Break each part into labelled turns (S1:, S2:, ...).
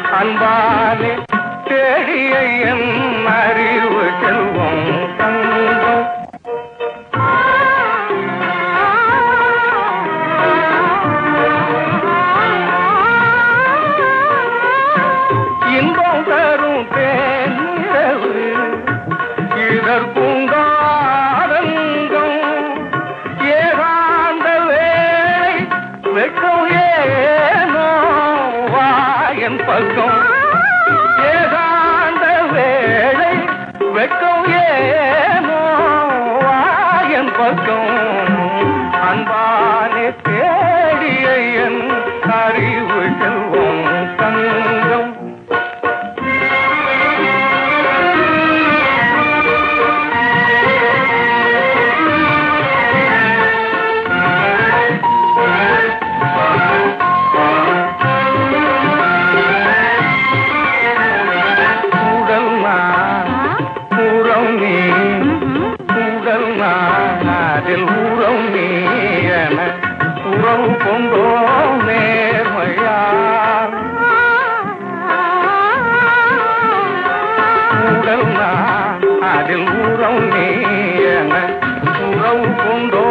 S1: அன்பாலே தேடிய என் அறிவு செல்வம் தங்கம். இன்பம் தரும் தேனிரவு இதற்குண்டாரங்கம். ஏகாந்த வேளை வெட்கம் ஏனோ வாயன் பக்கம். ஏகாந்த வேளை வெட்கம் ஏனோ வாயன் பக்கம். அன்பானே தேடிய என் அறிவு செல்வம் தங்கம். அதில் உறவு நீயன உறவு கொண்டோ நேர்மையார். உடல் நான் அதில் உறவு நீயன உறவு கொண்டோ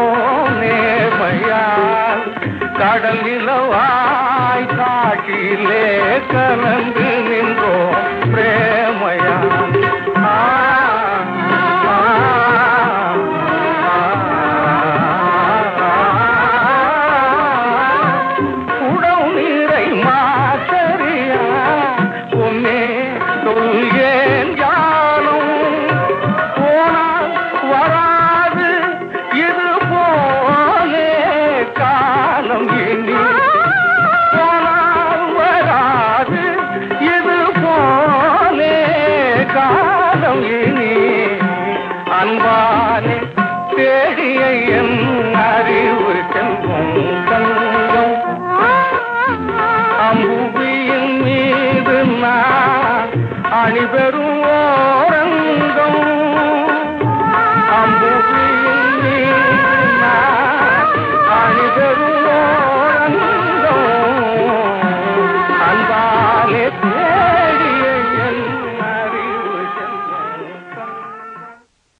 S1: நேர்மையார். கடல் நிலவாய் காட்டிலே கலந்து